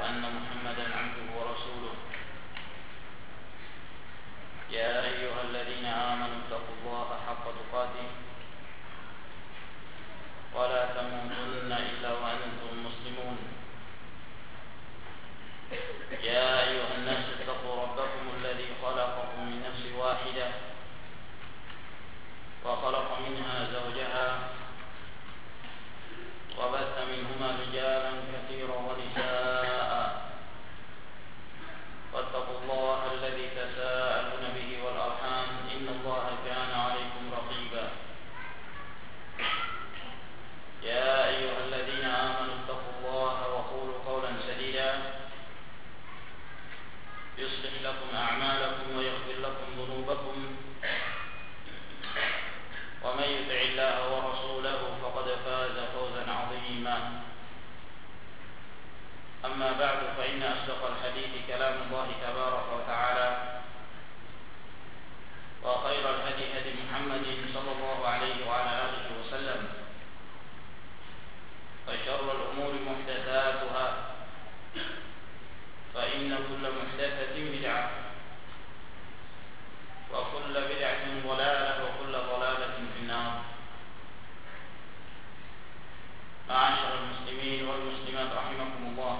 أن محمدا عبده ورسوله يا أيها الذين آمنوا اتقوا الله حق تقاته ولا تموتن إلا وأنتم مسلمون يا أيها الناس اتقوا ربكم الذي خلقكم من نفس واحدة وخلق منها زوجها وبث منهما رجالا كثيرا ونساء واتقوا الله الذي تساءلون به والأرحام إن الله كان عليكم رقيبا يا أيها الذين آمنوا اتقوا الله وقولوا قولا سديدا يصلح لكم أعمالكم ويغفر لكم ذنوبكم ومن يطع الله ورسوله فقد فاز فوزا عظيما أما بعد فإن أصدق الحديث كلام الله تبارك وتعالى وخير الهدي هدي محمد صلى الله عليه وعلى آله وسلم وشر الأمور محدثاتها فإن كل محدثة بدعة وكل بدعة ضلالة وكل ضلالة في النار. معاشر المسلمين والمسلمات رحمكم الله.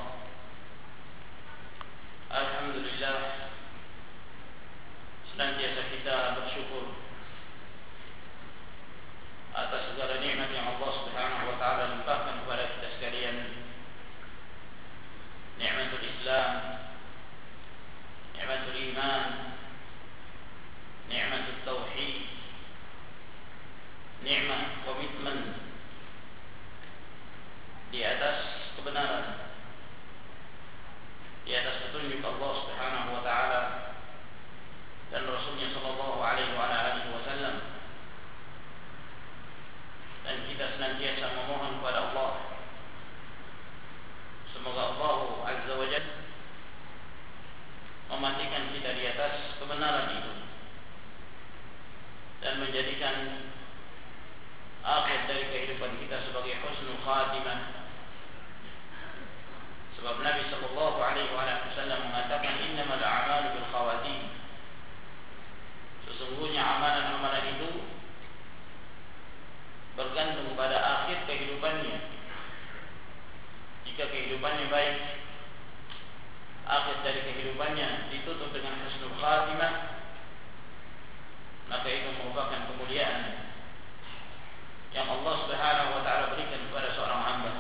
Alhamdulillah, senantiasa kita bersyukur atas segala nikmat yang Allah Subhanahu wa taala limpahkan kepada kita sekalian. Nikmatul Islam, nikmatul iman, nikmatul tauhid, nikmat komitmen di atas kebenaran, di atas petunjuk Allah Subhanahu wa taala dan Rasulnya sallallahu alaihi wasallam. Dan kita senantiasa memohon kepada Allah semoga Allah Azza wa Jalla mematikan kita di atas kebenaran itu dan menjadikan akhir dari kehidupan kita sebagai husnul khatimah. Sebab Nabi sallallahu alaihi wasallam mengatakan innamal a'malu bil khawatim. Sesungguhnya amalan-amalan itu bergantung pada akhir kehidupannya. Jika kehidupannya baik, akhir dari kehidupannya ditutup dengan husnul khatimah, maka itu merupakan kemuliaan yang Allah Subhanahu wa taala berikan kepada seorang hamba.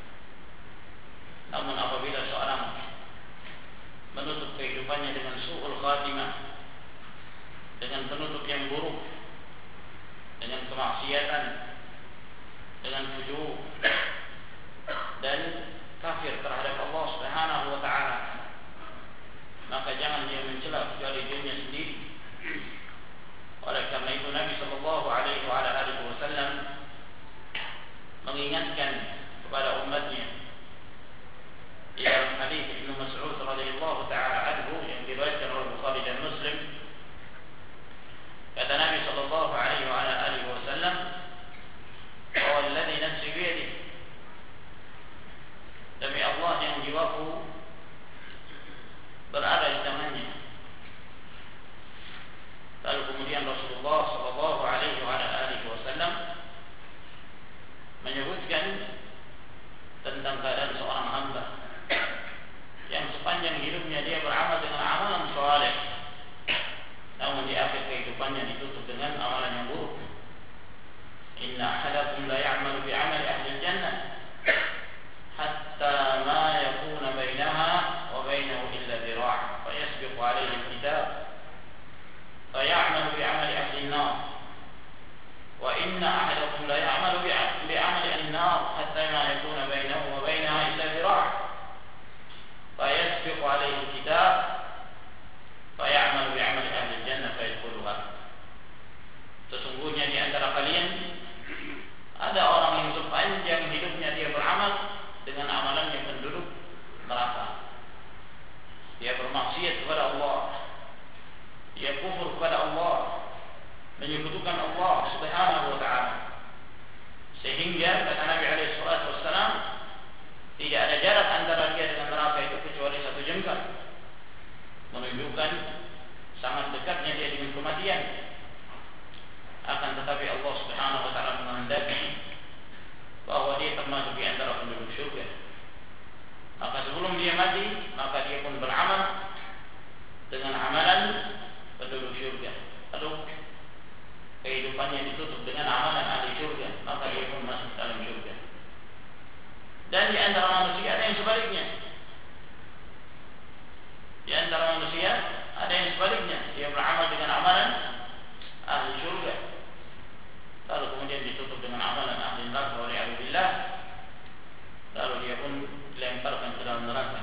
Namun apabila seorang menutup kehidupannya dengan su'ul khatimah, dengan penutup yang buruk, dengan kemaksiatan, dengan fujur dan kafir terhadap Allah Subhanahu wa taala, maka jangan dia mencela kecuali dirinya sendiri. Oleh karena itu Nabi sallallahu alaihi wasallam mengingatkan kepada umatnya di dalam hadis Ibnu Mas'ud radhiyallahu taala anhu yang diriwayatkan oleh Bukhari dan Muslim. Kata Nabi sallallahu alaihi wasallam, "Walladzi nafsi biyadihi." Demi Allah yang jiwaku berada di tangannya. Lalu kemudian Rasulullah sallallahu alaihi wasallam menyebutkan tentang keadaan seorang hamba yang sepanjang hidupnya dia beramal dengan amalan saleh, namun di akhir kehidupannya ditutup dengan amalan yang buruk. Inna ahadakum la ya'malu bi'amali ahli jannah hatta ma yakuna bainaha wa bainahu illa dhira' fa yasbiqu alayhi al-kitab fa ya'malu bi'amali ahli an-nar wa inna ahadakum la ya'malu bi'amali ahli an-nar hatta ma yakuna bainahu wa bainaha illa dhira' fa yasbiqu alayhi al-kitab fa ya'malu bi'amali ahli al-jannah fa yadkhuluha. Sesungguhnya di antara kalian ada orang yang sepanjang hidupnya menunjukkan sangat dekatnya dia dengan kematian. Akan tetapi Allah Subhanahu wa taala menghendaki bahwa dia termasuk di antara penduduk surga. Maka sebelum dia mati, maka dia pun beramal dengan amalan penduduk surga. Lalu kehidupannya ditutup dengan amalan ahli surga, maka dia pun masuk dalam surga. Dan di antara manusia ada yang sebaliknya. Di antara manusia ada yang sebaliknya, dia beramal dengan amalan ahli surga, lalu kemudian ditutup dengan amalan ahli neraka waliyadzubillah, lalu dia pun dilemparkan ke dalam neraka.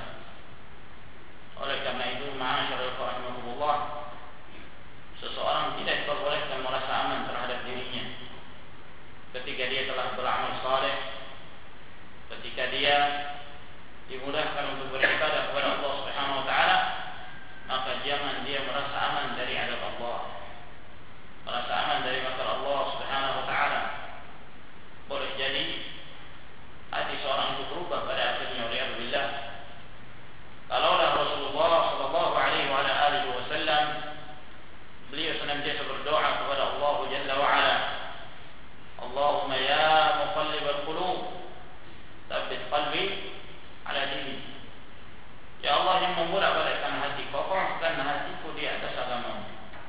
Oleh karena itu, ma'asyiral rahimahullah, seseorang tidak diperbolehkan merasa aman terhadap dirinya ketika dia telah beramal saleh, ketika dia dimudahkan untuk beribadah kepada Allah Subhanahu wa taala, maka jangan dia merasa aman dari azab Allah, merasa aman dari makar Allah Subhanahu wa taala. Boleh jadi hati seorang itu berubah pada akhirnya, waliyadzubillah. Kalaulah Rasulullah sallallahu alaihi wa alihi wasallam beliau senantiasa berdoa kepada Allah Jalla wa ala, Allahumma ya muqallibal qulub tsabbit qalbi ala dinik. Ya Allah yang membolak-balikkan hati, kokohkan hatiku di atas agamamu.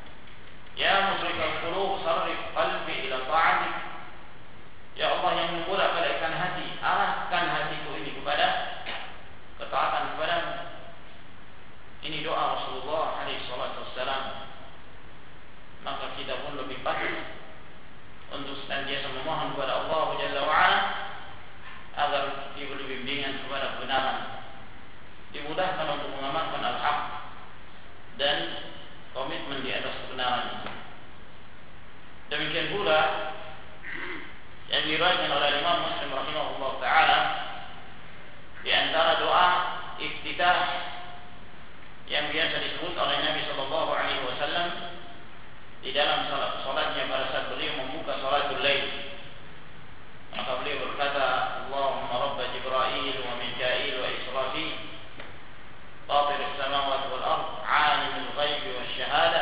Ya musyrikal qulub sarrif qalbi ila ta'atik. Ya Allah yang membolak-balikkan hati, arahkan hatiku ini kepada ketaatan kepadamu. Ini doa Rasulullah alaihi salatu wassalam. Maka kita pun lebih patut untuk senantiasa memohon kepada Allah Jalla wa ala agar diberi bimbingan kepada kebenaran, dimudahkan untuk mengamalkan al-haq dan komitmen di atas kebenaran itu. Demikian pula yang diriwayatkan oleh Imam Muslim rahimahullah taala, di antara doa iftitah yang biasa disebut oleh Nabi sallallahu alaihi wasallam di dalam salatnya pada saat beliau membuka salatul lail, maka beliau berkata, Allahumma rabba Jibril wa Mikail wa Israfil fatir as-samawati wal ard alim al-ghaib wa syahada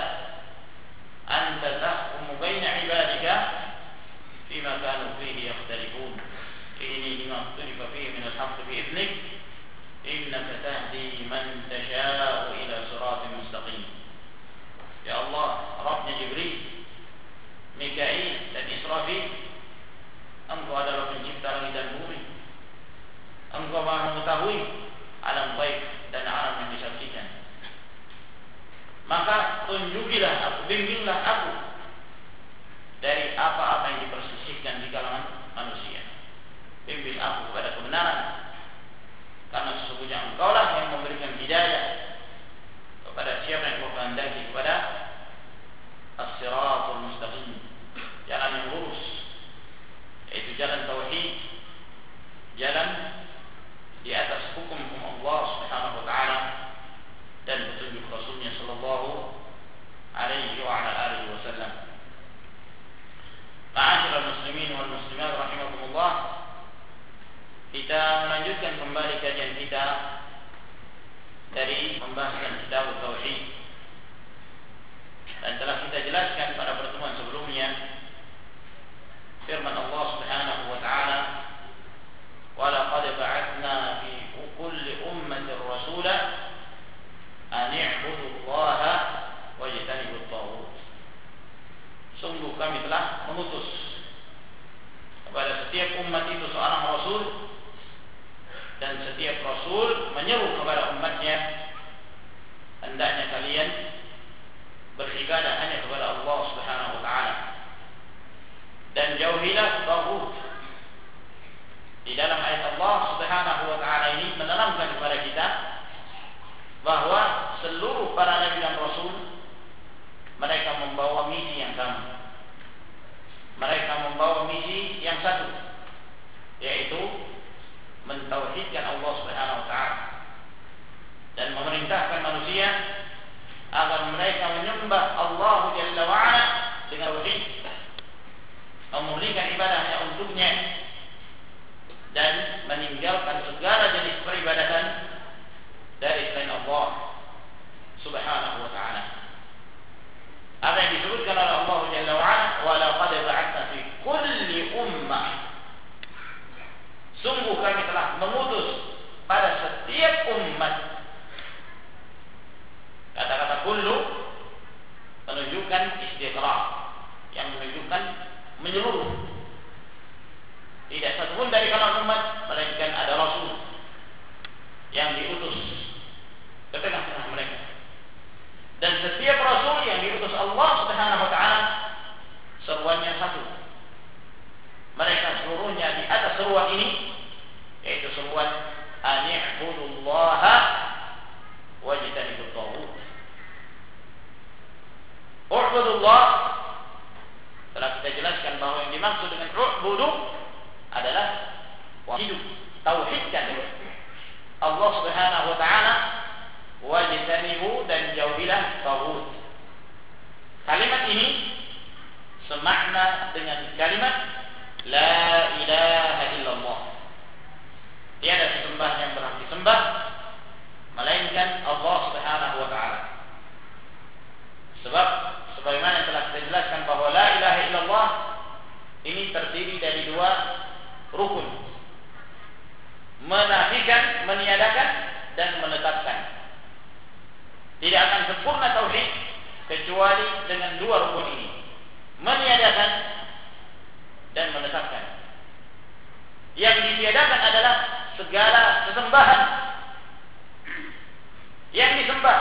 anta tahkumu baina ibadika fima kanu fihi yakhtalifun ini lima ikhtalafa fihi min al-haqq bi idnik innaka tahdi man tasha'u ila siratin mustaqim. Ya Allah, Rabbnya Jibril, Mikail dan Israfil, Engkau adalah pencipta langit dan bumi. Engkau Maha mengetahui alam ghaib dan alam yang disaksikan. Maka tunjukilah aku, bimbinglah aku dari apa-apa yang dipersisihkan di kalangan manusia. Bimbing aku kepada kebenaran, karena sesungguhnya Engkaulah yang memberikan hidayah kepada siapa yang Kau kehendaki, kepada as-siratul mustaqim, jalan yang lurus, yaitu jalan tauhid, jalan di atas hukum-hukum Allah Subhanahu wa taala dan petunjuk Rasulnya sallallahu alaihi wa ala alihi wasallam. Ma'asyiral muslimin wal muslimat rahimakumullah, kita melanjutkan kembali kajian kita dari pembahasan kitab tauhid, dan telah kita jelaskan pada pertemuan sebelumnya firman Allah Subhanahu wa taala, wa laqad ba'atsna fi kulli ummatin rasula an i'budu Allaha wajtanibut taghut. Sungguh kami telah mengutus kepada setiap umat itu seorang rasul, dan setiap rasul menyeru kepada umatnya, hendaknya kalian beribadah hanya kepada Allah Subhanahu wa taala dan jauhilah taghut. Di dalam ayat Allah Subhanahu wa taala ini menerangkan kepada kita bahwa seluruh para nabi dan rasul mereka membawa misi yang sama. Mereka membawa misi yang satu, yaitu mentauhidkan Allah Subhanahu wa taala dan memerintahkan manusia agar mereka menyembah Allah Jalla wa ala dengan tauhid, memurnikan ibadahnya untuknya dan meninggalkan segala jenis peribadatan dari selain Allah Subhanahu ani'budullaha wajtanibut taghut. U'budullah, telah kita jelaskan bahwa yang dimaksud dengan u'budu adalah hidup, tauhidkan Allah Subhanahu wa taala, wajtanibu, dan jauhilah taghut. Kalimat ini semakna dengan kalimat la ilaha illallah. Tiada sesembah yang berhak disembah melainkan Allah Subhanahu wa taala. Sebab sebagaimana telah kita jelaskan bahwa la ilaha illallah ini terdiri dari dua rukun: menafikan, meniadakan, dan menetapkan. Tidak akan sempurna tauhid kecuali dengan dua rukun ini: meniadakan dan menetapkan. Yang ditiadakan adalah segala sesembahan yang disembah,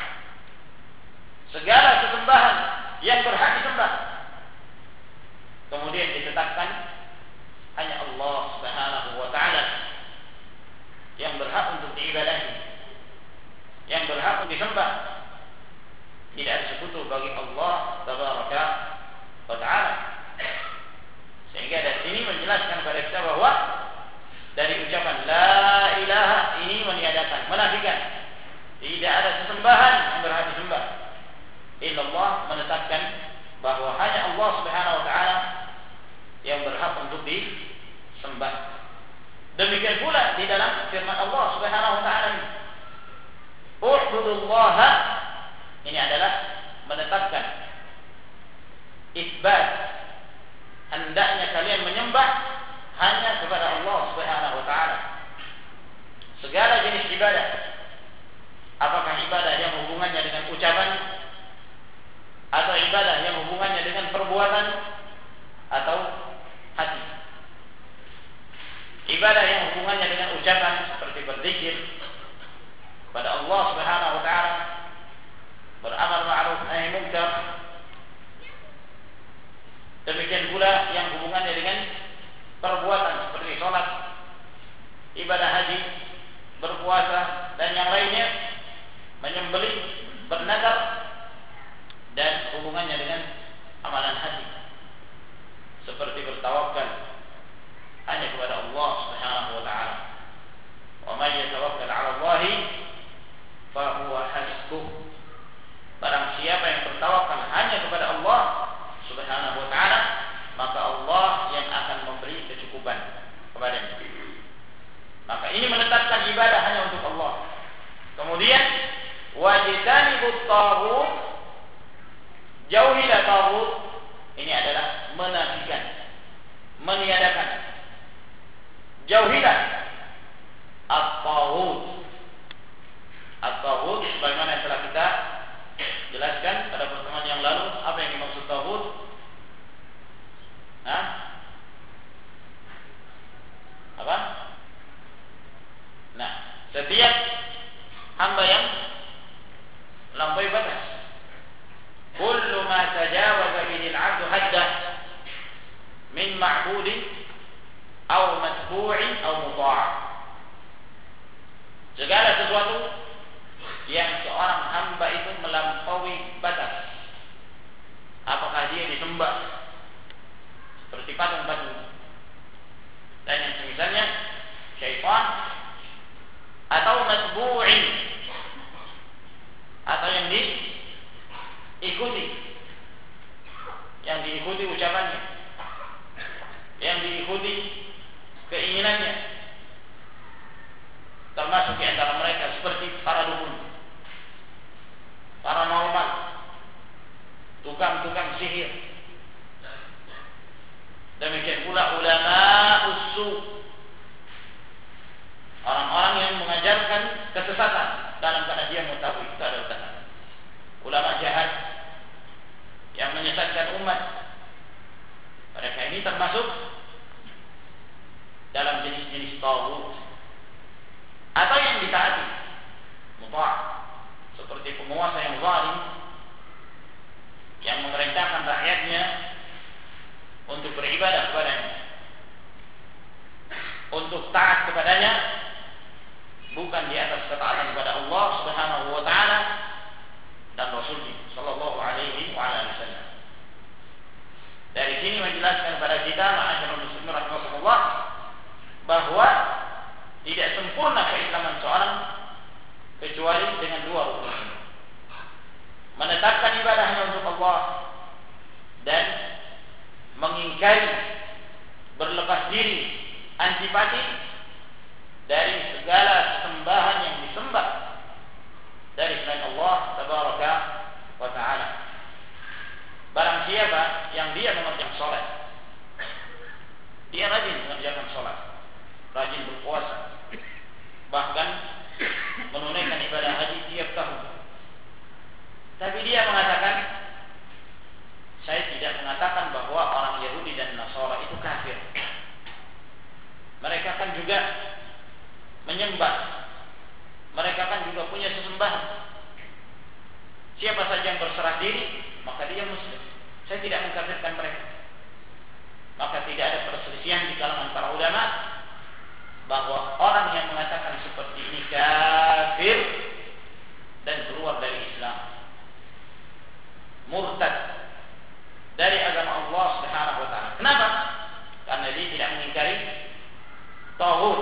segala sesembahan yang berhak disembah. Kemudian ditetapkan hanya Allah Subhanahu wa taala yang berhak untuk diibadahi, yang berhak untuk disembah. Tidak ada sekutu bagi Allah Tabaraka wa taala. Sehingga dari sini menjelaskan kepada kita bahwa dari ucapan la ilaha ini meniadakan, menafikan tidak ada sesembahan yang berhak disembah illallah, menetapkan bahwa hanya Allah Subhanahu wa taala yang berhak untuk disembah. Demikian pula di dalam firman Allah Subhanahu wa taala ini, u'budullaha, ini adalah menetapkan, isbat, hendaknya kalian menyembah hanya kepada Allah Subhanahu wa taala. Segala jenis ibadah, apakah ibadah yang hubungannya dengan ucapan, atau ibadah yang hubungannya dengan perbuatan atau hati. Ibadah yang hubungannya dengan ucapan seperti berzikir kepada Allah Subhanahu wa taala, beramal ma'ruf nahi munkar. Demikian pula yang hubungannya dengan perbuatan seperti sholat, ibadah haji, berpuasa, dan yang lainnya, menyembelih, bernazar, dan hubungannya dengan amalan hati seperti bertawakal hanya kepada Allah Subhanahu wa taala. Wa may yatawakkal 'ala Allah fa huwa hasbuh. Barang siapa yang bertawakal hanya kepada Allah Subhanahu wa taala, maka Allah yang akan memberi kecukupan kepadanya. Maka ini menetapkan ibadah hanya untuk Allah. Kemudian wajtanibut taghut, jauhilah taghut, ini adalah menafikan, meniadakan. Jauhilah at-taghut. At-taghut sebagaimana yang telah kita jelaskan pada pertemuan yang lalu, apa yang dimaksud taghut? Apa? Nah, setiap hamba yang melampaui batas. Kullu ma tajawaza bihi al-'abdu haddah min ma'budin aw matbu'in aw muta'. Segala sesuatu yang seorang hamba itu melampaui batas, apakah dia disembah seperti patung-patung dan yang semisalnya, syaitan, atau matbu'in, atau yang diikuti, yang diikuti ucapannya, yang diikuti keinginannya, termasuk di antara mereka seperti para dukun, paranormal, tukang-tukang sihir. Demikian pula ulama usul, orang-orang yang mengajarkan kesesatan dalam keadaan dia mengetahui keadaan. Ulama jahat yang menyesatkan umat, mereka ini termasuk dalam jenis-jenis taghut. Atau yang ditaati, muta', seperti penguasa yang zalim yang memerintahkan rakyatnya untuk beribadah kepadanya, untuk taat kepadanya, ketaatan kepada Allah Subhanahu wa taala dan Rasulnya sallallahu alaihi wasallam. Dari sini menjelaskan kepada kita ma'asyiral muslimin rahimakumullah bahwa tidak sempurna keislaman seorang kecuali dengan dua rukun. Menetapkan ibadah hanya untuk Allah dan mengingkari, berlepas diri, antipati dari segala sembahan yang disembah dari selain Allah tabaraka wa ta'ala. Barang siapa yang dia mengerjakan sholat, dia rajin mengerjakan sholat, rajin berpuasa, bahkan menunaikan ibadah haji tiap tahun, tapi dia mengatakan, saya tidak mengatakan bahwa orang Yahudi dan Nasara itu kafir. Mereka kan juga menyembah, mereka kan juga punya sesembahan. Siapa saja yang berserah diri, maka dia muslim. Saya tidak mengkafirkan mereka. Maka tidak ada perselisihan di kalangan para ulama bahwa orang yang mengatakan seperti ini kafir dan keluar dari Islam, murtad dari agama Allah Subhanahu wa taala. Kenapa? Karena dia tidak mengingkari tauhid.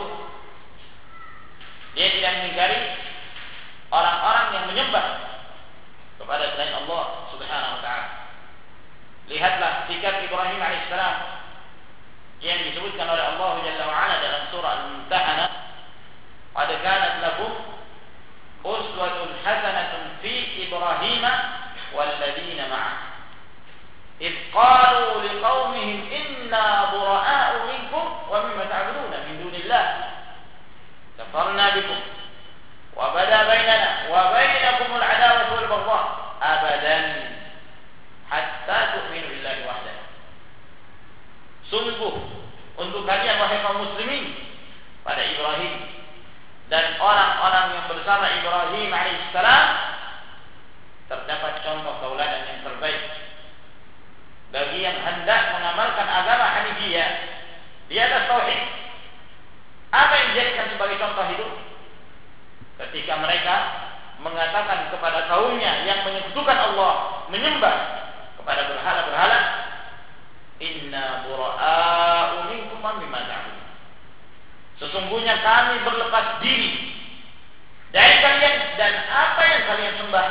Dia tidak mengingkari orang-orang yang menyembah kepada selain Allah Subhanahu wa taala. Lihatlah sikap Ibrahim alaihissalam yang disebutkan oleh Allah Jalla wa Ala dalam surah Al-Mumtahanah, "Qad kanat lakum uswatun hasanatun fi Ibrahim wal ladzina ma'ahu إذ قالوا لقومهم إنا براء منكم ومما تعبدون من دون الله كفرنا بكم وبدا بيننا وبينكم العداوة والبغضاء أبدا حتى تؤمنوا بالله وحده." Sungguh untuk kalian wahai kaum muslimin pada Ibrahim dan orang-orang yang bersama Ibrahim alaihissalam terdapat contoh tauladan yang terbaik bagi yang hendak mengamalkan agama Hanifiyah di atas tauhid. Apa yang dijadikan sebagai contoh hidup? Ketika mereka mengatakan kepada kaumnya yang menyekutukan Allah, menyembah kepada berhala-berhala, "Inna bura'a'u minkum mimma ta'budun." Sesungguhnya kami berlepas diri dari kalian dan apa yang kalian sembah.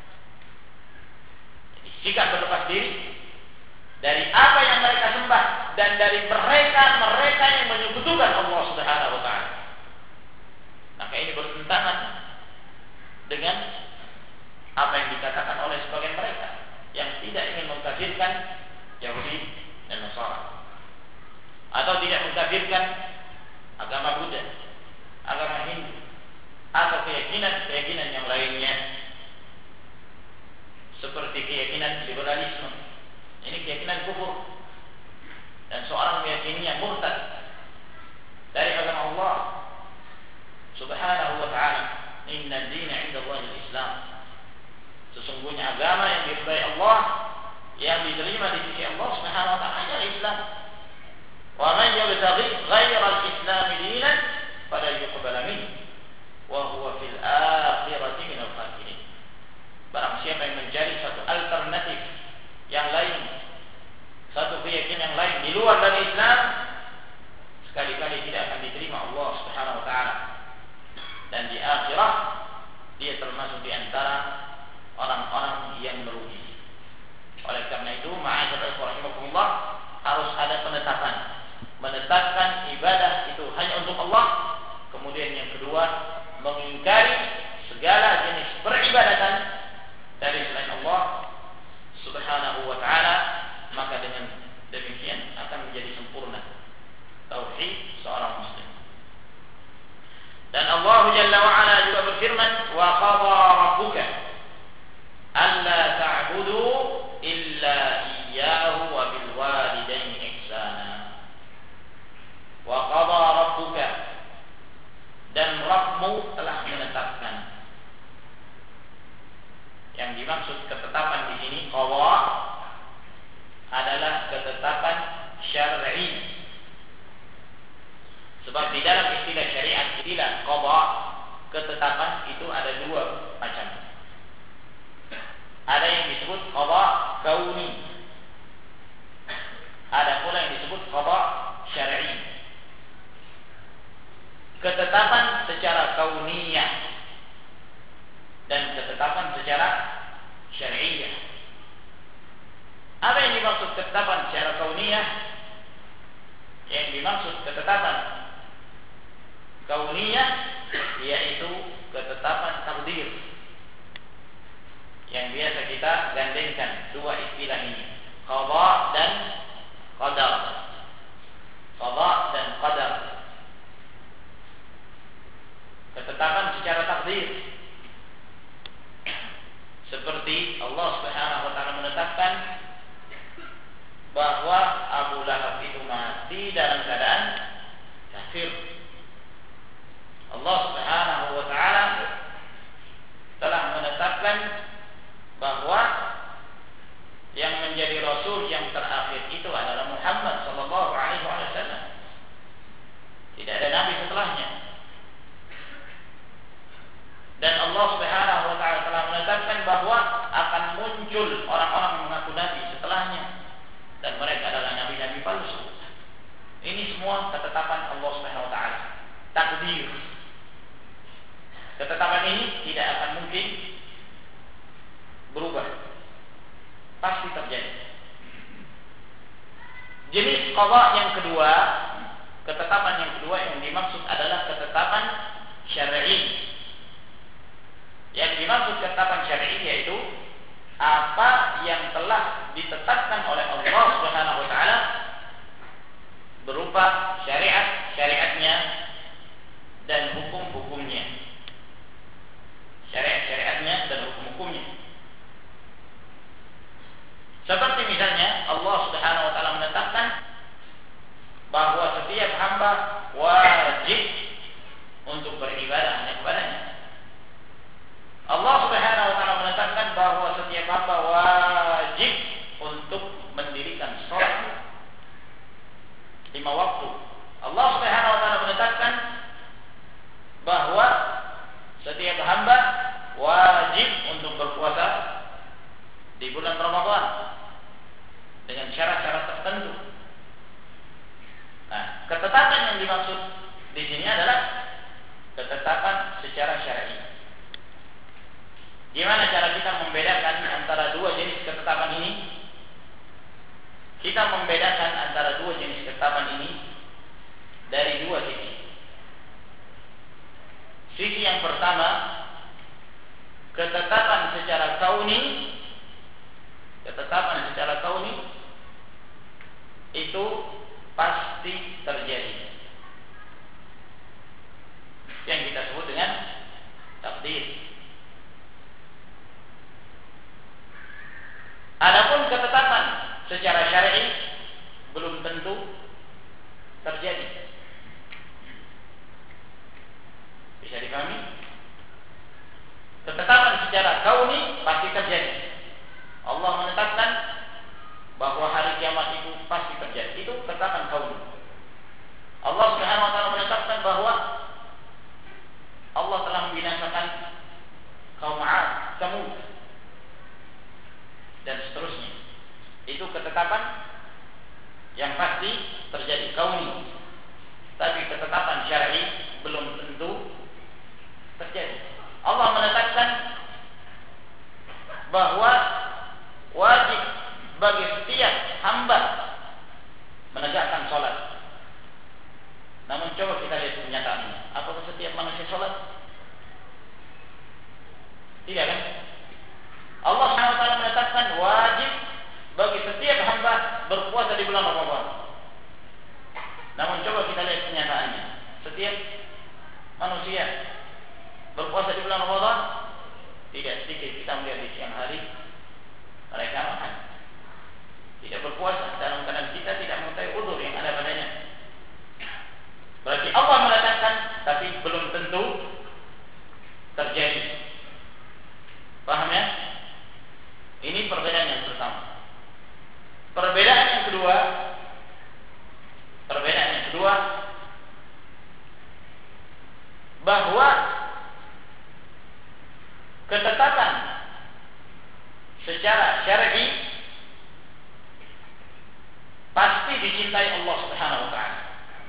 Jadi, sikap berlepas diri dari apa yang mereka sembah dan dari mereka yang menyekutukan Allah Subhanahu wa taala. Maka ini bertentangan dengan apa yang dikatakan oleh sebagian mereka yang tidak ingin mengkafirkan Yahudi dan Nasara, atau tidak mengkafirkan agama Buddha, agama Hindu, atau keyakinan yang lainnya seperti keyakinan liberalisme. Ini keyakinan kufur dan seorang meyakininya murtad dari agama Allah Subhanahu wa taala. Inna ad-dina 'inda Allahi al-Islam. Sesungguhnya agama yang diridai Allah, yang diterima di sisi Allah Subhanahu wa taala adalah Islam. Wa man yabtaghi ghayra al-Islam dinan fala yuqbal minhu wa huwa fil akhirati min al-khasirin. Barang siapa yang mencari satu alternatif yang lain, satu keyakinan yang lain di luar dari Islam, sekali-kali tidak akan diterima Allah Subhanahu wa taala, dan di akhirat dia termasuk di antara orang-orang yang merugi. Oleh karena itu, ma'asyiral rahimakumullah, harus ada penetapan, menetapkan ibadah itu hanya untuk Allah. Kemudian yang kedua, mengingkari segala jenis peribadatan dari selain Allah Subhanahu wa ta'ala. Maka dengan demikian akan menjadi sempurna tauhid seorang muslim. Dan Allah Jalla wa Ala juga berfirman, "Wa qadha rabbuka alla ta'budu illa iyyahu wa bil walidayni ihsana." Wa qadha rabbuka, dan Rabbmu telah menetapkan. Yang dimaksud ketetapan di sini qadha adalah ketetapan syar'i. Sebab di dalam istilah syariat, istilah qadha ketetapan itu ada dua macam. Ada yang disebut qada kauni, ada pula yang disebut qada syar'i. Ketetapan secara kauniyah dan ketetapan secara syar'iyah. Apa yang dimaksud ketetapan secara kauniyah? Yang dimaksud ketetapan kauniyah yaitu ketetapan takdir, yang biasa kita gandengkan dua istilah ini, qada dan qadar. Qada dan qadar. Ketetapan secara takdir, seperti Allah Subhanahu wa taala menetapkan bahwa Abu Lahab itu mati dalam keadaan kafir. Allah Subhanahu wa taala telah menetapkan bahwa yang menjadi rasul yang terakhir itu adalah Muhammad sallallahu alaihi wasallam. Tidak ada nabi setelahnya. Dan Allah Subhanahu wa taala telah menetapkan bahwa akan muncul orang-orang yang mengaku nabi setelahnya, dan mereka adalah nabi-nabi palsu. Ini semua ketetapan Allah Subhanahu wa taala, takdir. Ketetapan ini tidak akan mungkin berubah, pasti terjadi. Jenis qada yang kedua, ketetapan yang kedua yang dimaksud adalah ketetapan syar'i. Yang dimaksud ketetapan syar'i yaitu apa yang telah ditetapkan oleh Allah Subhanahu wa taala berupa syariatnya dan hukum-hukumnya. Syariatnya dan hukum-hukumnya. Seperti misalnya Allah Subhanahu wa taala menetapkan bahwa setiap hamba wajib untuk beribadah hanya kepadanya. Allah Subhanahu wa taala menetapkan bahwa setiap hamba wajib untuk mendirikan salat 5 waktu. Allah Subhanahu wa taala menetapkan bahwa setiap hamba wajib untuk berpuasa di bulan Ramadan dengan syarat-syarat tertentu. Nah, ketetapan yang dimaksud di sini adalah ketetapan secara syar'i. Gimana cara kita membedakan antara dua jenis ketetapan ini? Kita membedakan antara dua jenis ketetapan ini dari dua sisi. Sisi yang pertama, ketetapan secara kauni. Ketetapan secara kauni itu pasti terjadi, yang kita sebut dengan takdir. Adapun ketetapan secara syar'i belum tentu terjadi. Bisa dipahami? Ketetapan secara kauni pasti terjadi. Allah menetapkan bahwa hari kiamat itu pasti terjadi. Itu ketetapan kauni. Allah Subhanahu wa taala menetapkan bahwa Allah telah membinasakan kaum 'ad, Samud, dan seterusnya. Itu ketetapan yang pasti terjadi kauni. Tapi ketetapan syar'i belum tentu terjadi. Allah menetapkan bahwa wajib bagi setiap hamba menegakkan sholat. Namun coba kita lihat kenyataannya. Apakah setiap manusia sholat? Tidak kan? Allah SWT menetapkan wajib bagi setiap hamba berpuasa di bulan Ramadan. Namun coba kita lihat kenyataannya. Setiap manusia berpuasa di bulan Ramadan? Tidak sedikit kita melihat di siang hari mereka makan, tidak berpuasa dalam keadaan kita tidak mengetahui udzur yang ada padanya. Berarti Allah menetapkan, tapi belum tentu terjadi. ketetapan secara syar'i pasti dicintai Allah Subhanahu wa taala.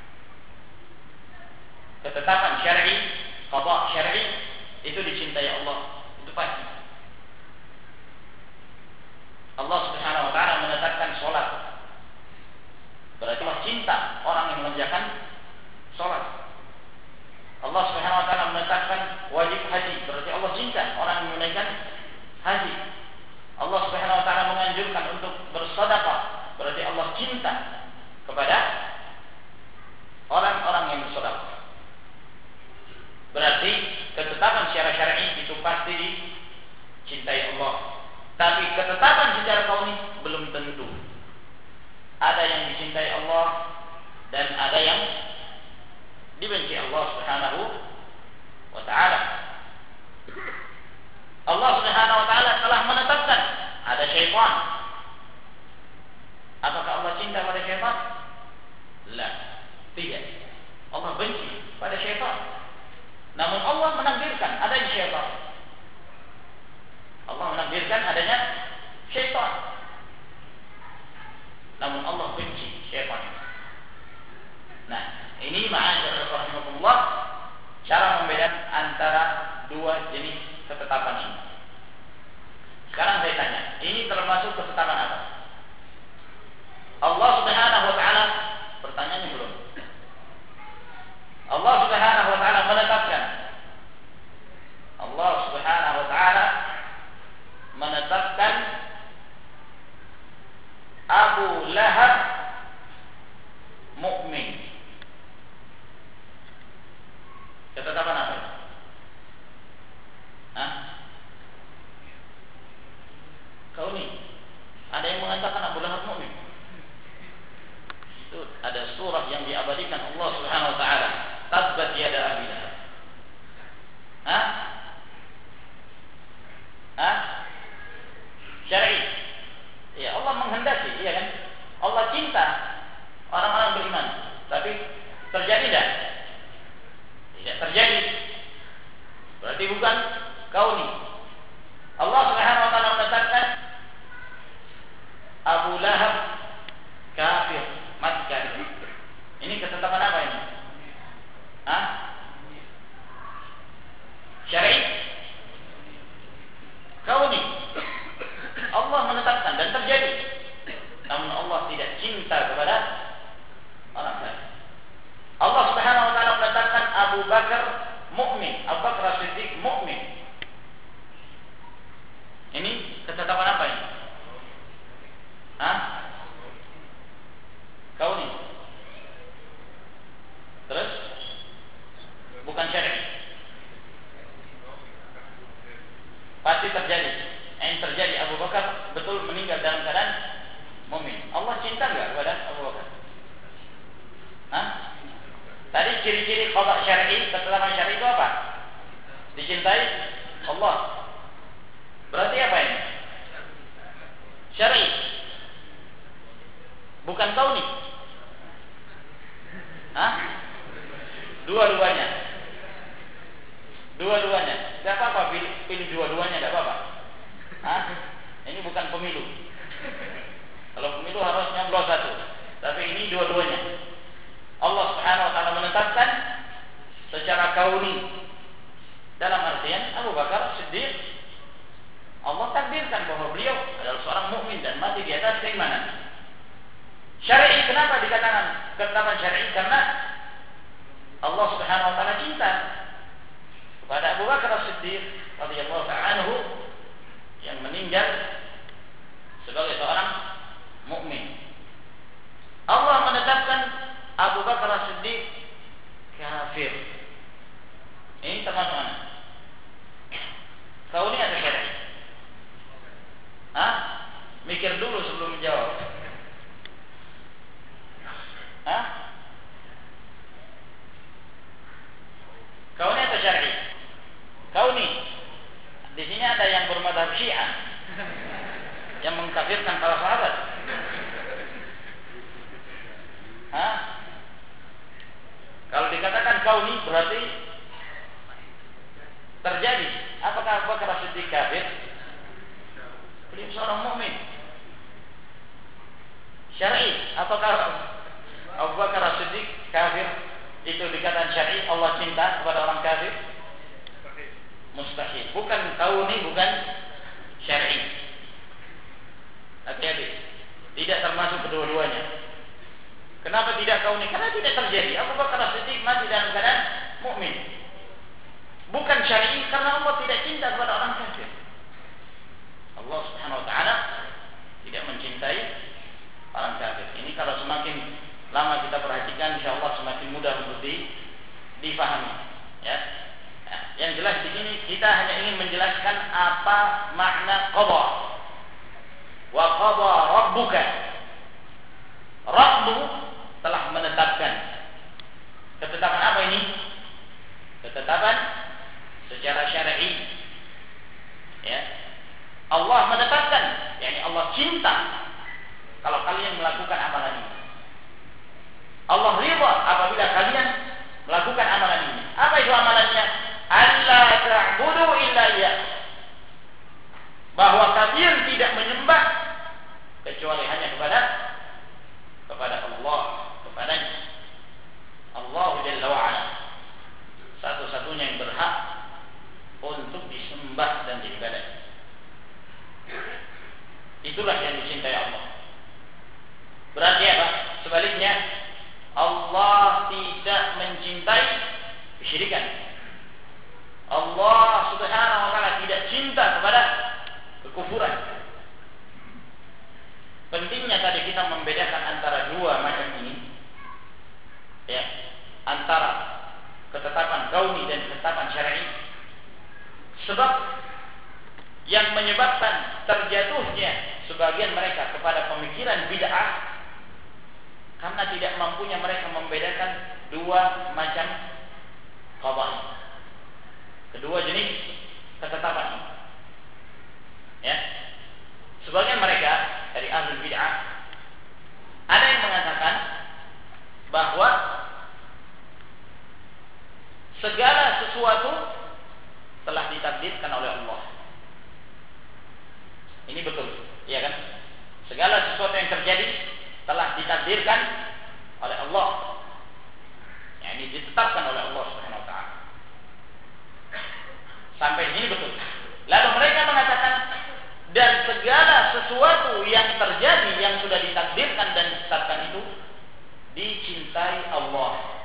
Ketetapan syar'i, qada syar'i itu dicintai Allah, itu pasti. Allah Subhanahu wa taala menetapkan salat. Berarti Allah cinta orang yang mengerjakan salat. Allah Subhanahu wa taala menetapkan wajib haji, berarti Allah cinta orang yang menunaikan haji. Allah Subhanahu wa taala menganjurkan untuk bersedekah, berarti Allah cinta kepada orang-orang yang bersedekah. Berarti ketetapan secara syar'i itu pasti dicintai Allah. Tapi ketetapan secara kauni belum tentu. Ada yang dicintai Allah dan ada yang dibenci Allah Subhanahu wa taala. Allah Subhanahu wa taala telah menetapkan ada syaitan. Apakah Allah cinta pada syaitan? La, tidak. Allah benci pada syaitan. Namun Allah menakdirkan adanya syaitan. Allah menakdirkan adanya syaitan. Namun Allah benci syaitan. Nah, ini ma'asyiral rahimakumullah, cara membedakan antara dua jenis ketetapan ini. Sekarang saya tanya, ini termasuk ketetapan apa? Allah Subhanahu wa taala, pertanyaannya belum. Allah Subhanahu wa taala menetapkan. Allah Subhanahu wa taala menetapkan Abu Lahab mukmin. Ketetapan apa itu? Kauni. Ada yang mengatakan Abu Lahab mukmin. Itu ada surah yang diabadikan Allah Subhanahu wa taala. Tabbat yada Abi Lahab. Syar'i. Ya, Allah menghendaki, iya kan? Allah cinta orang-orang beriman. Tapi terjadi tidak? Tidak terjadi. Berarti bukan kauni. Allah Subhanahu wa taala menetapkan Abu Lahab kafir, mati kafir. Ini ketetapan apa ini? Syar'i. Kauni. Allah menetapkan dan terjadi. Namun Allah tidak cinta kepada orang kafir. Allah Subhanahu wa taala menetapkan Abu Bakar mukmin, Abu Bakar Siddiq mukmin. Ini ketetapan apa ini? Kauni. Terus bukan syar'i. Pasti terjadi. Yang terjadi Abu Bakar betul meninggal dalam keadaan mukmin. Allah cinta enggak kepada Abu Bakar? Tadi ciri-ciri qada syar'i, ketetapan syar'i itu apa? Dicintai Allah. Berarti apa ini? Syar'i. Bukan kauni. Dua-duanya. Dua-duanya. Tidak apa-apa pilih dua-duanya, tidak apa-apa. Ini bukan pemilu. Kalau pemilu harus nyoblos satu. Tapi ini dua-duanya. Allah Subhanahu wa taala menetapkan secara kauni. Dalam artian Abu Bakar Siddiq, Allah takdirkan bahwa beliau adalah seorang mukmin dan mati di atas keimanan. Syar'i, kenapa dikatakan ketetapan syar'i? Karena Allah Subhanahu wa taala cinta kepada Abu Bakar Siddiq radhiyallahu ta'ala anhu yang meninggal sebagai seorang mukmin. Allah menetapkan Abu Bakar Siddiq kafir. Ini termasuk mana? Kauni atau syar'i? Mikir dulu sebelum menjawab. Kauni atau syar'i? Kauni. Di sini ada yang bermadzhab Syiah yang mengkafirkan para sahabat. Kalau dikatakan kauni berarti terjadi. Apakah Abu Bakar As-Siddiq kafir? Beliau seorang mukmin syar'i. Apakah Abu Bakar As-Siddiq kafir? Itu dikatakan syar'i, Allah cinta kepada orang kafir? Mustahil. Bukan kauni, bukan syar'i. Hati-hati. Tidak termasuk kedua-duanya. Kenapa tidak kauni? Karena tidak terjadi. Abu Bakar As-Siddiq mati dalam keadaan mukmin. Bukan syar'i karena Allah tidak cinta kepada orang kafir. Allah Subhanahu wa taala tidak mencintai orang kafir. Ini kalau semakin lama kita perhatikan, insyaallah semakin mudah untuk difahami. Ya. Nah, yang jelas di sini kita hanya ingin menjelaskan apa makna qada. Wa qada rabbuka. Rabbu telah menetapkan. Ketetapan apa ini? Ketetapan secara syar'i. Ya. Allah menetapkan, yakni Allah cinta kalau kalian melakukan amalan ini. Allah ridha apabila kalian melakukan amalan ini. Apa itu amalannya? Alla ta'budu illa iyyah. Bahwa kalian tidak menyembah kecuali hanya kepada Allah, kepadanya. Allah Jalla wa Ala. Satu-satunya yang berhak untuk disembah dan diibadahi. Itulah yang dicintai Allah. Berarti apa? Sebaliknya, Allah tidak mencintai kesyirikan. Allah Subhanahu wa taala tidak cinta kepada kekufuran. Pentingnya tadi kita membedakan antara dua macam ini. Ya, antara ketetapan kauni dan ketetapan syar'i. Sebab yang menyebabkan terjatuhnya sebagian mereka kepada pemikiran bid'ah karena tidak mampunya mereka membedakan dua macam qada, kedua jenis ketetapan ini. Ya. Sebagian mereka dari ahli bid'ah ada yang mengatakan bahwa segala sesuatu telah ditakdirkan oleh Allah. Ini betul, iya kan? Segala sesuatu yang terjadi telah ditakdirkan oleh Allah. Ya, ini ditetapkan oleh Allah Subhanahu wa taala. Sampai di sini betul. Lalu mereka mengatakan dan segala sesuatu yang terjadi yang sudah ditakdirkan dan ditetapkan itu dicintai Allah.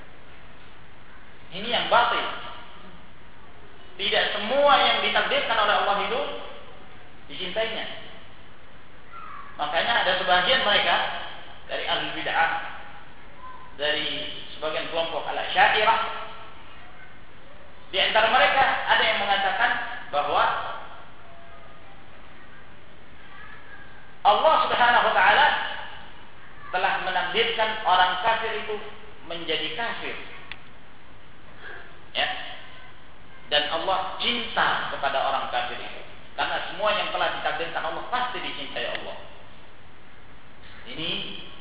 Ini yang batil. Tidak semua yang ditakdirkan oleh Allah itu dicintainya. Makanya ada sebagian mereka dari ahli bid'ah, dari sebagian kelompok al-Asy'ariyah, di antara mereka ada yang mengatakan bahwa Allah Subhanahu wa taala telah menakdirkan orang kafir itu menjadi kafir. Ya. Dan Allah cinta kepada orang kafir itu. Karena semua yang telah ditakdirkan Allah pasti dicintai Allah. Ini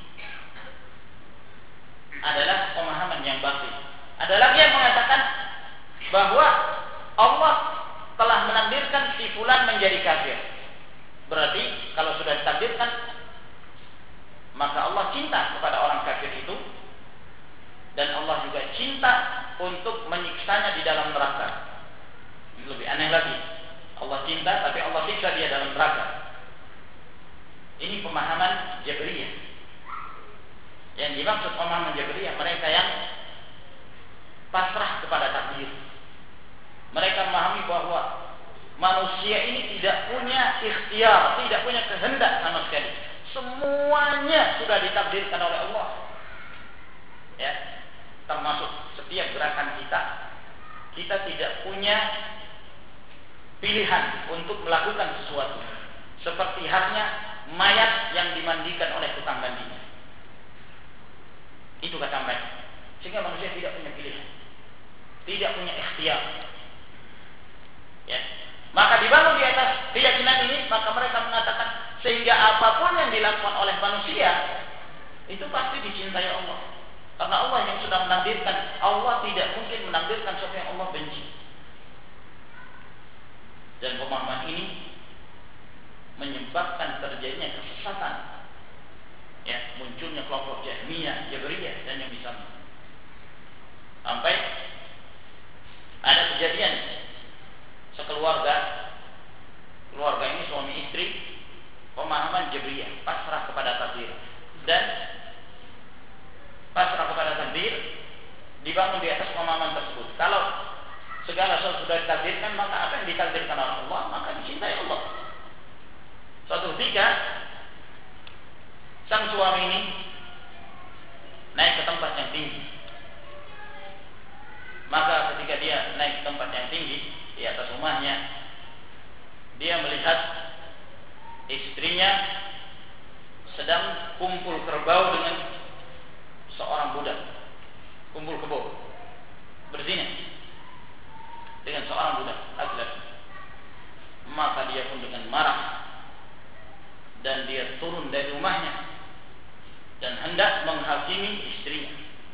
adalah pemahaman yang batil. Ada lagi yang mengatakan bahwa Allah telah menakdirkan si fulan menjadi kafir. Berarti kalau sudah ditakdirkan, maka Allah cinta kepada orang kafir itu, dan Allah juga cinta untuk menyiksanya di dalam neraka. Ini lebih aneh lagi. Allah cinta tapi Allah siksa dia dalam neraka. Ini pemahaman Jabriyah. Yang dimaksud pemahaman Jabriyah, mereka yang pasrah kepada takdir. Mereka memahami bahwa manusia ini tidak punya ikhtiar, tidak punya kehendak sama sekali. Semuanya sudah ditakdirkan oleh Allah. Ya, termasuk setiap gerakan kita. Kita tidak punya pilihan untuk melakukan sesuatu. Seperti halnya mayat yang dimandikan oleh tukang mandinya. Itu kata mereka. Sehingga manusia tidak punya pilihan, tidak punya ikhtiar. Ya. Maka dibangun di atas keyakinan ini, maka mereka mengatakan sehingga apapun yang dilakukan oleh manusia itu pasti dicintai Allah. Karena Allah yang sudah menakdirkan. Allah tidak mungkin menakdirkan sesuatu yang Allah benci. pemahaman ini menyebabkan terjadinya kesesatan, ya, munculnya kelompok Jahmiyah, Jabriyah dan yang misalnya. Sampai ada kejadian sekeluarga ini suami istri pemahaman Jabriyah, pasrah kepada takdir, dan pasrah kepada takdir dibangun di atas pemahaman tersebut. Kalau segala sesuatu sudah ditakdirkan, maka apa yang ditakdirkan oleh Allah maka dicintai Allah. Suatu ketika sang suami ini naik ke tempat yang tinggi. Maka ketika dia naik ke tempat yang tinggi di atas rumahnya, dia melihat istrinya sedang kumpul kerbau dengan seorang budak, kumpul kebo, berzina dengan seorang budak laki-laki. Maka dia pun dengan marah dan dia turun dari rumahnya dan hendak menghakimi istrinya.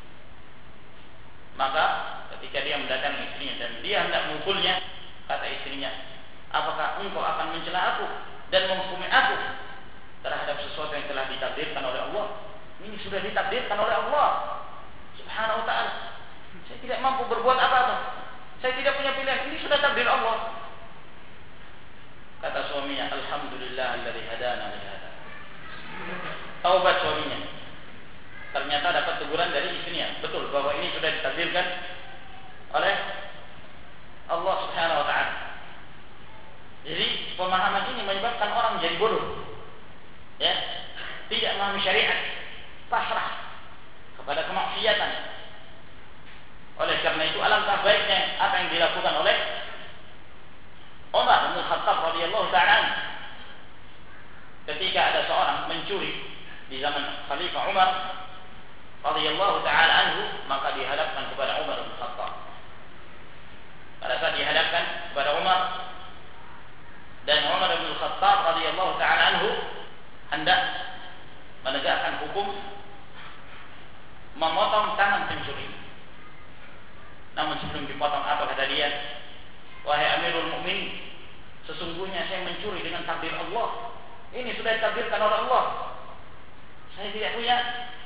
Maka ketika dia mendatangi istrinya dan dia hendak memukulnya, kata istrinya, apakah engkau akan mencela aku dan menghukumi aku terhadap sesuatu yang telah ditakdirkan oleh Allah? Ini sudah ditakdirkan oleh Allah Subhanahu wa ta'ala. Saya tidak mampu berbuat apa-apa, saya tidak punya pilihan, ini sudah takdir Allah. Kata suaminya, alhamdulillah alladzi hadana li hada. Taubat suaminya. Ternyata dapat teguran dari istrinya, betul bahwa ini sudah ditakdirkan oleh Allah Subhanahu wa ta'ala. Jadi pemahaman ini menyebabkan orang menjadi bodoh, ya, tidak memahami syariat, pasrah kepada kemaksiatan. Oleh karena itu alangkah baiknya apa yang dilakukan oleh Umar bin Khattab radhiyallahu ta'ala ketika ada seorang mencuri di zaman Khalifah Umar radhiyallahu ta'ala anhu, maka dihadapkan kepada Umar bin Khattab. Pada saat dihadapkan kepada Umar, dan Umar bin Khattab radhiyallahu ta'ala anhu hendak menegakkan hukum memotong tangan pencuri. Namun sebelum dipotong, apa kata dia? Wahai Amirul Mukminin, sesungguhnya saya mencuri dengan takdir Allah. Ini sudah ditakdirkan oleh Allah. Saya tidak punya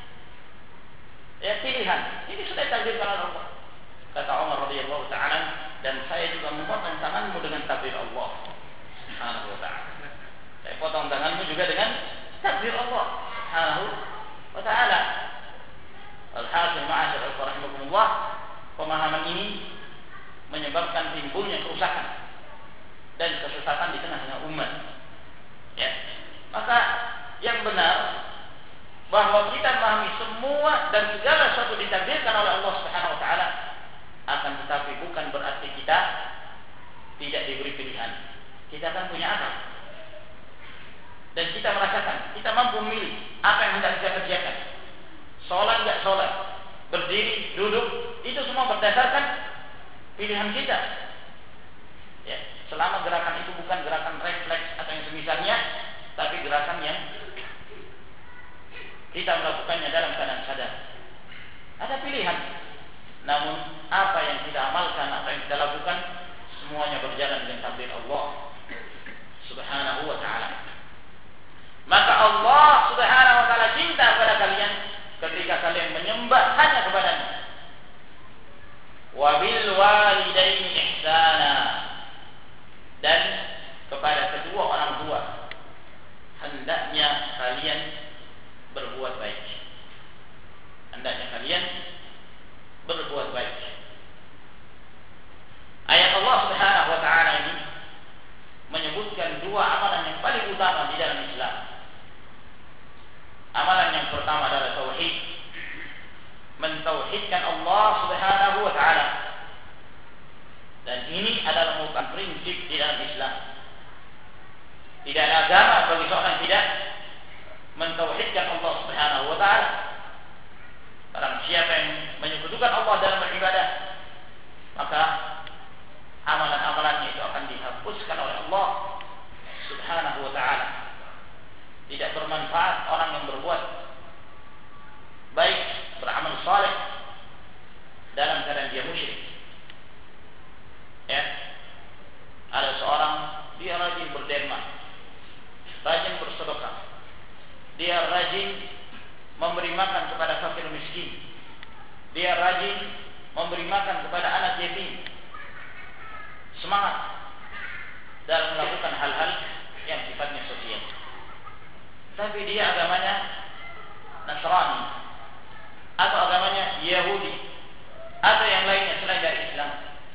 pilihan. Ini sudah ditakdirkan oleh Allah. Kata Umar radhiyallahu ta'ala, dan saya juga memotong tanganmu dengan takdir Allah Subhanahu wa ta'ala. Saya potong tanganmu juga dengan takdir Allah Subhanahu wa ta'ala. Al-hasil ma'asyar rahimakumullah, pemahaman ini menyebabkan timbulnya kerusakan dan kesesatan di tengah-tengah umat. Ya. Maka yang benar bahwa kita memahami semua dan segala sesuatu ditakdirkan oleh Allah Subhanahu wa taala, akan tetapi bukan berarti kita tidak diberi pilihan. Kita akan punya akal. Dan kita merasakan, kita mampu memilih apa yang hendak kita kerjakan. Sholat enggak sholat, berdiri, duduk, itu semua berdasarkan pilihan kita. Ya, selama gerakan itu bukan gerakan refleks atau yang semisalnya, tapi gerakan yang kita melakukannya dalam keadaan sadar. Ada pilihan. Namun apa yang kita amalkan, apa yang kita lakukan, semuanya berjalan dengan takdir Allah Subhanahu wa ta'ala. Maka Allah Subhanahu wa ta'ala cinta kepada kalian ketika kalian menyembah hanya kepadanya. Wa bil walidaini ihsana, dan kepada kedua orang tua hendaknya kalian berbuat baik. Hendaknya kalian berbuat baik. Ayat Allah Subhanahu wa ta'ala ini menyebutkan dua amalan yang paling utama di dalam Islam. Amalan yang pertama adalah tauhid, mentauhidkan Allah Subhanahu wa ta'ala. Dan ini adalah merupakan prinsip di dalam Islam. Tidak ada agama bagi seorang yang tidak mentauhidkan Allah Subhanahu wa ta'ala. Barang siapa yang menyekutukan Allah dalam beribadah, maka amalan-amalannya itu akan dihapuskan oleh Allah Subhanahu wa ta'ala. Tidak bermanfaat orang yang berbuat baik, beramal saleh dalam keadaan dia musyrik. Ya, ada seorang, dia semangat dalam melakukan hal-hal yang sifatnya sosial. Tapi dia agamanya Nasrani atau agamanya Yahudi atau yang lainnya selain dari Islam,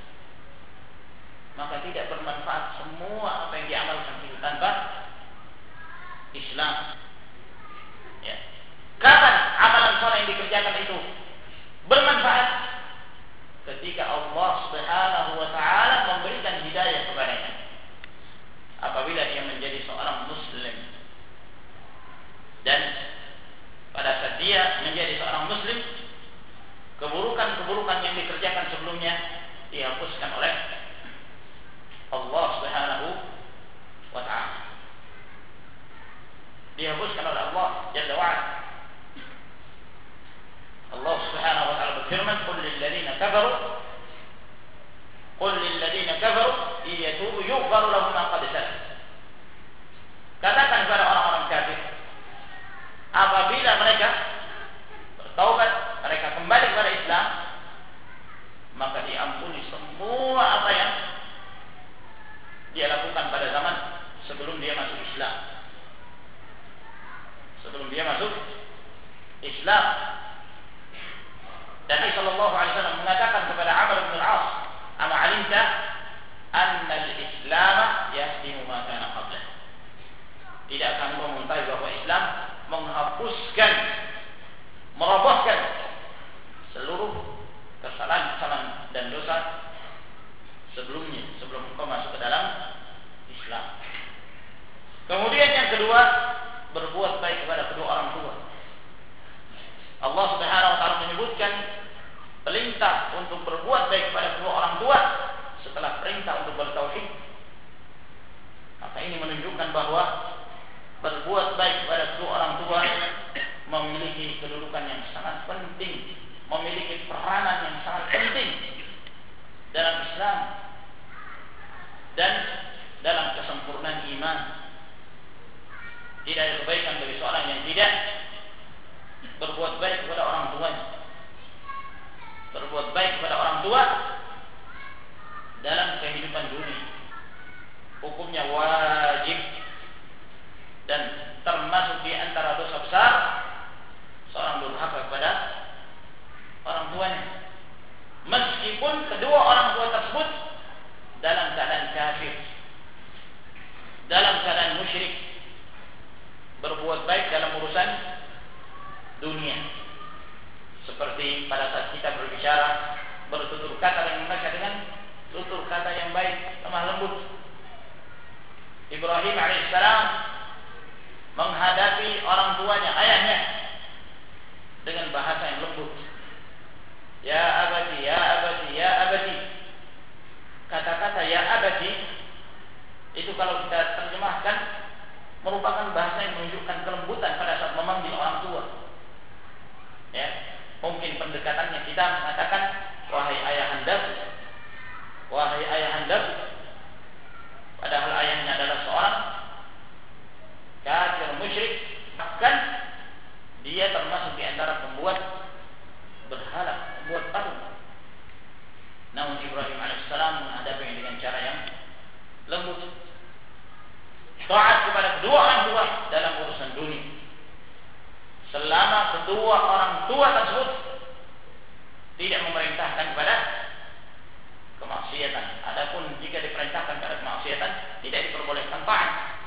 maka tidak bermanfaat semua apa yang diamalkan itu tanpa Islam. Ya. Kapan amalan saleh yang dikerjakan itu bermanfaat? Ketika Allah Subhanahu wa taala memberikan hidayah kepadanya. Apabila dia menjadi seorang muslim. Dan pada saat dia menjadi seorang muslim, keburukan-keburukan yang dikerjakan sebelumnya dihapuskan oleh Allah Subhanahu wa taala. Dihapuskan oleh Allah Jalla wa ala. Allah Subhanahu wa taala berfirman, "Qul lil ladzina kafaru iyatubu yughfar lahum ma qad salaf." Katakan kepada orang-orang kafir, apabila mereka bertaubat, mereka kembali kepada Islam, maka diampuni semua apa yang dia lakukan pada zaman sebelum dia masuk Islam. Sebelum dia masuk Islam. Dan Nabi sallallahu alaihi wasallam mengatakan kepada Amr bin al-As, "Ama 'alimta anna al-Islam yahdimu ma kana qablah?" Tidakkah engkau mengetahui bahwa Islam menghapuskan, merobohkan seluruh kesalahan dan dosa sebelumnya, sebelum engkau masuk ke dalam Islam. Kemudian yang kedua, berbuat baik kepada kedua orang tua. Allah Subhanahu wa taala menyebutkan perintah untuk berbuat baik kepada kedua orang tua setelah perintah untuk bertauhid. Maka ini menunjukkan bahwa berbuat baik kepada kedua orang tua memiliki kedudukan yang sangat penting, memiliki peranan yang sangat penting dalam Islam dan dalam kesempurnaan iman. Tidak ada kebaikan bagi seorang yang tidak berbuat baik kepada orang tuanya. Berbuat baik kepada orang tua dalam kehidupan dunia hukumnya wajib, dan termasuk di antara dosa besar seorang durhaka kepada orang tuanya, meskipun kedua orang tua tersebut dalam keadaan kafir, dalam keadaan musyrik. Berbuat baik dalam urusan dunia, seperti pada saat kita berbicara, bertutur kata dengan mereka dengan tutur kata yang baik, lemah lembut. Ibrahim alaihissalam menghadapi orang tuanya, ayahnya, dengan bahasa yang lembut. Ya abadi, ya abadi, ya abadi. Kata-kata ya abadi itu kalau kita terjemahkan merupakan bahasa yang menunjukkan kelembutan pada saat memanggil orang tua. Ya, mungkin pendekatannya kita mengatakan wahai ayahandaku, wahai ayahandaku. Padahal ayahnya adalah seorang kafir musyrik, bahkan dia termasuk di antara pembuat berhala, pembuat patung. Namun Ibrahim alaihissalam menghadapinya dengan cara yang lembut. Taat kepada kedua orang tua dalam urusan dunia, selama kedua orang tua tersebut tidak memerintahkan kepada kemaksiatan. Adapun jika diperintahkan kepada kemaksiatan, tidak diperbolehkan taat.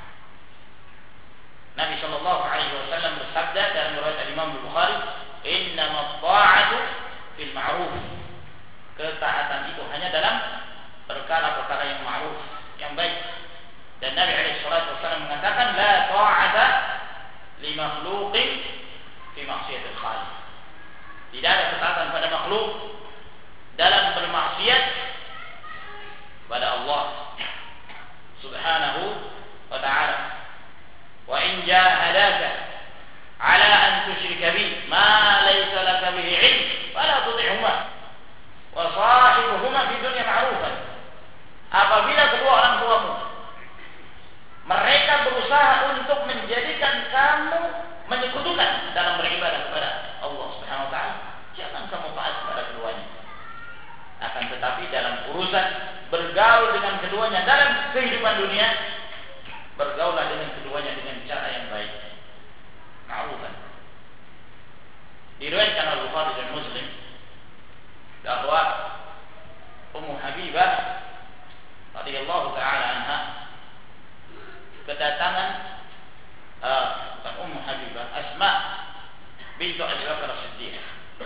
Nabi sallallahu alaihi wasallam bersabda dalam riwayat Imam Bukhari, "Innamat ta'atu fil ma'ruf." Ketaatan itu hanya dalam perkara-perkara yang ma'ruf, yang baik. Dan Nabi alaihi salatu wasallam mengatakan, "La ta'ata li makhluqin fi maksiatil khaliq." Tidak ada ketaatan pada makhluk dalam bermaksiat pada Allah Subhanahu wa ta'ala. Wa in jahadaka ala an tusyrika bi ma laysa laka bihi 'ilm fala tuti'huma wa sahibuhuma fi dunya ma'rufan. Apabila kedua orang tuamu mereka berusaha untuk menjadikan kamu menyekutukan dalam beribadah kepada Allah Subhanahu wa ta'ala, tetapi dalam urusan bergaul dengan keduanya dalam kehidupan dunia, bergaulah dengan keduanya dengan cara yang baik. Ma'rufan. Diriwayatkan oleh Bukhari dan Muslim bahwa Ummu Habibah radhiyallahu taala anha kedatangan bukan Ummu Habibah, Asma bintu Abi Bakar As-Siddiq.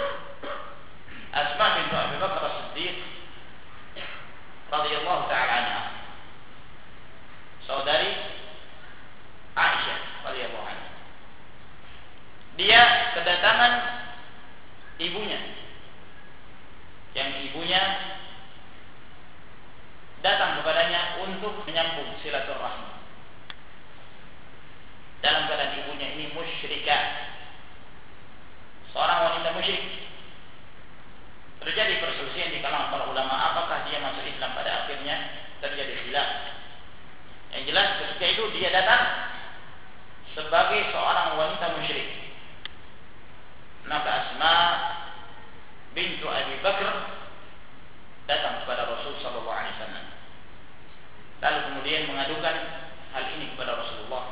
Asma bintu Abi Bakar As-Siddiq radhiyallahu taala anha, saudari Aisyah radhiyallahu anha. Dia kedatangan ibunya, yang ibunya datang kepadanya untuk menyambung silaturahmi. Dalam keadaan ibunya ini musyrikah, seorang wanita musyrik. Terjadi perselisihan di kalangan para ulama, apakah dia masuk Islam? Pada akhirnya terjadi khilaf. Yang jelas ketika itu dia datang sebagai seorang wanita musyrik. Maka Asma bintu Abi Bakar datang kepada Rasul sallallahu alaihi wasallam. Lalu kemudian mengadukan hal ini kepada Rasulullah.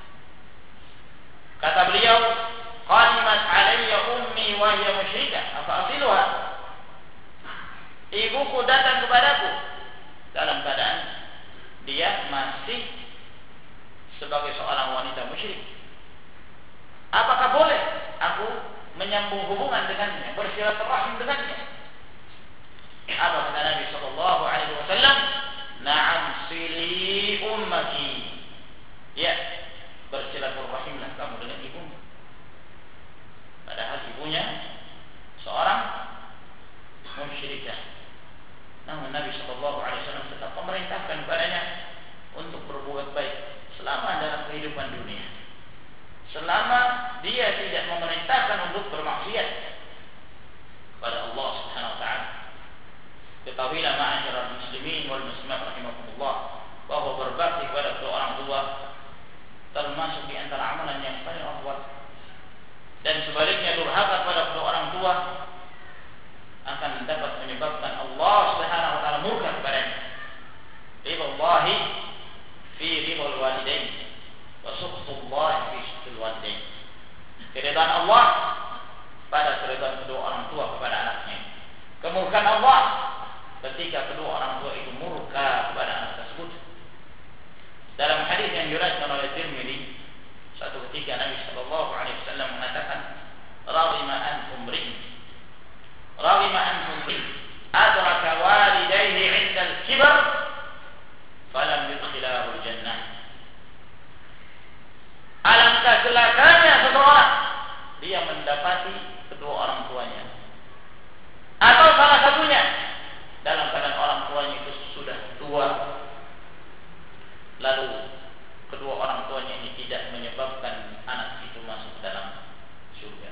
Kata beliau, "Qadimat alayya ummi wa hiya musyrikah, afa asiluha?" Ibuku datang kepadaku dalam keadaan dia masih sebagai seorang wanita musyrik. Apakah boleh aku menyambung hubungan dengannya, bersilaturahim dengannya? Apa kata Nabi sallallahu alaihi wasallam? "Na'am sili ummaki." Ya, bersilaturahimlah kamu dengan ibumu. Padahal ibunya seorang musyrikah. Namun Nabi sallallahu alaihi wasallam tetap memerintahkan kepadanya untuk berbuat baik selama dalam kehidupan dunia. Selama dia tidak memerintahkan untuk bermaksiat kepada Allah Subhanahu wa taala. Ketahuilah ma'asyiral muslimin wal muslimat rahimakumullah, bahwa berbakti kepada kedua orang tua termasuk di antara amalan yang paling afdal. Dan sebaliknya durhaka kepada kedua orang tua akan dapat menyebabkan Allah Subhanahu wa taala murka kepadanya. Ridallahi fi ridal walidain wa sukhtullahi fi sukhtil walidain. Keridhaan Allah pada keridhaan kedua orang tua kepada anaknya. Kemurkaan Allah ketika kedua orang tua itu murka kepada anak tersebut. Dalam hadis yang diriwayatkan oleh Tirmidzi, suatu ketika Nabi sallallahu alaihi wasallam mengatakan, "Raghima an umri adraka walidayhi 'inda al-kibar falam yudkhilahu al-jannah." Alangkah celakanya seseorang dia mendapati kedua orang tuanya, atau salah satunya dalam keadaan orang tuanya itu sudah tua, lalu kedua orang tuanya ini tidak menyebabkan anak itu masuk ke dalam surga.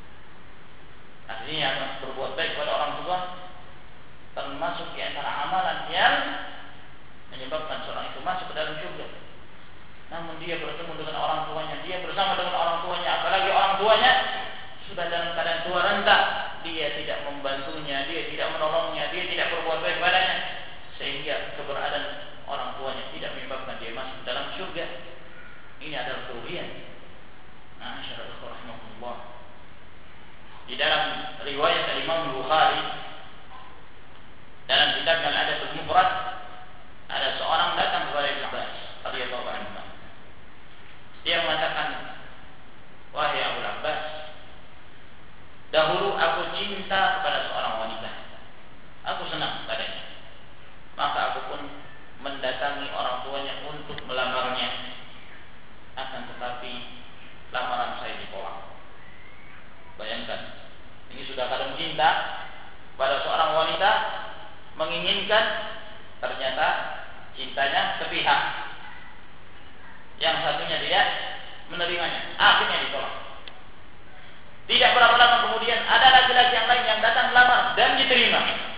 Artinya berbuat baik kepada orang tua termasuk di antara amalan yang menyebabkan seorang itu masuk ke dalam surga. Namun dia bertemu dengan orang tuanya, dia bersama dengan orang tuanya, apalagi orang tuanya sudah dalam keadaan tua renta, dia tidak membantunya, dia tidak menolongnya, dia tidak berbuat baik padanya, sehingga keberadaan orang tuanya tidak menyebabkan dia masuk dalam surga. Ini adalah kerugian. Masyaallah rahimahullah. Di dalam riwayat Imam Bukhari dalam kitab Al-Adab Al-Mufrad, ada seorang datang kepada Ibnu Abbas radhiyallahu anhu. Dia mengatakan, "Wahai Abu Abbas, dahulu aku cinta kepada seorang wanita. Aku senang padanya. Maka aku pun mendatangi orang tuanya untuk melamarnya. Akan tetapi lamaran saya ditolak." Bayangkan, ini sudah kadang cinta pada seorang wanita, menginginkan, ternyata cintanya sepihak, yang satunya tidak menerimanya, akhirnya ditolak. Tidak berapa lama kemudian ada laki-laki yang lain yang datang melamar dan diterima.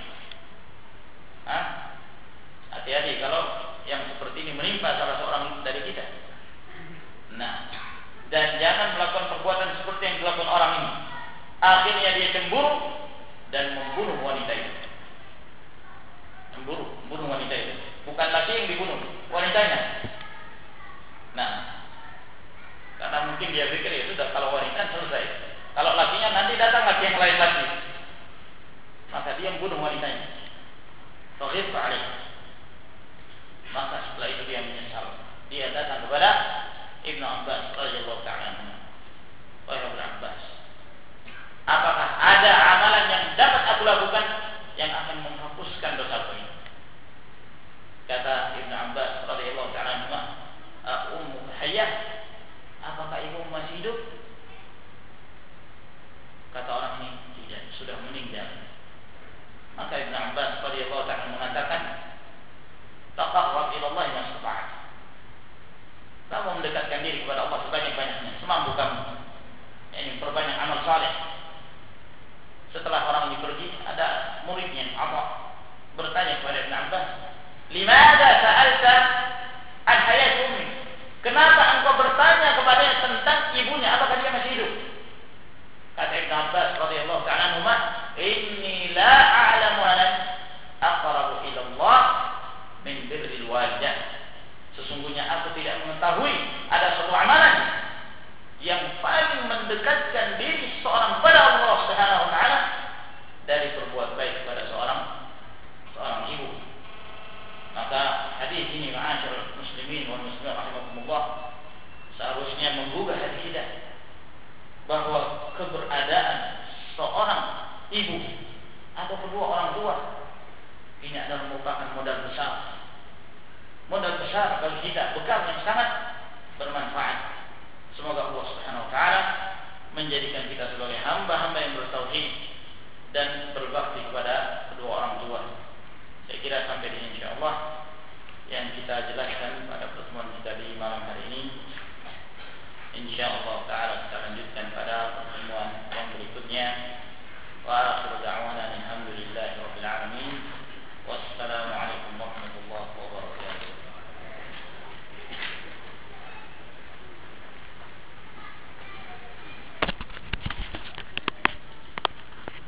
Hati-hati kalau yang seperti ini menimpa salah seorang dari kita. Nah, dan jangan melakukan perbuatan seperti yang dilakukan orang ini. Akhirnya dia cemburu dan membunuh wanita itu. Membunuh wanita itu. bukan laki yang dibunuh, wanitanya. Nah, karena mungkin dia pikir ya sudah, kalau wanita selesai. Kalau lakinya nanti datang laki yang lain lagi, maka dia membunuh wanitanya. Faghib alaih. Maka setelah itu dia menyesal. Dia datang kepada Ibnu Abbas radhiyallahu ta'ala anhu. Wahai Ibnu Abbas, apakah ada amalan yang dapat aku lakukan yang akan menghapuskan dosaku ini? Kata Ibnu Abbas radhiyallahu ta'ala anhu, Ummu Hayyah, apakah ibu masih hidup? Kata orang ini, tidak, sudah meninggal. Maka Ibnu Abbas radhiyallahu ta'ala mengatakan, taqarrab ila Allah mastata'ta. Kamu mendekatkan diri kepada Allah sebanyak-banyaknya, semampu kamu. Ini perbanyak amal saleh. Setelah orang ini pergi, ada muridnya Atha bertanya kepada Ibnu Abbas, "Limadza sa'alta an hayat ummi?" Kenapa engkau bertanya kepadanya tentang ibunya, apakah dia masih hidup? Kata Ibnu Abbas radhiyallahu ta'ala anhu, "Inni la a'lamu an aqrabu ila Allah min birril walidah." Sesungguhnya aku tidak mengetahui ada suatu amalan yang paling mendekatkan diri seorang pada Allah Subhanahu wa taala dari berbuat baik kepada seorang ibu. Maka hadis ini, ma'asyiral muslimin wal muslimat rahimakumullah, seharusnya menggugah hati kita bahwa keberadaan seorang ibu atau kedua orang tua ini adalah merupakan modal besar. Modal besar bagi kita, bekal yang sangat bermanfaat. Semoga Allah Subhanahu wa taala menjadikan kita sebagai hamba-hamba yang bertauhid dan berbakti kepada kedua orang tua. Saya kira sampai di sini insyaallah yang kita jelaskan pada pertemuan kita di malam hari ini. Insyaallah taala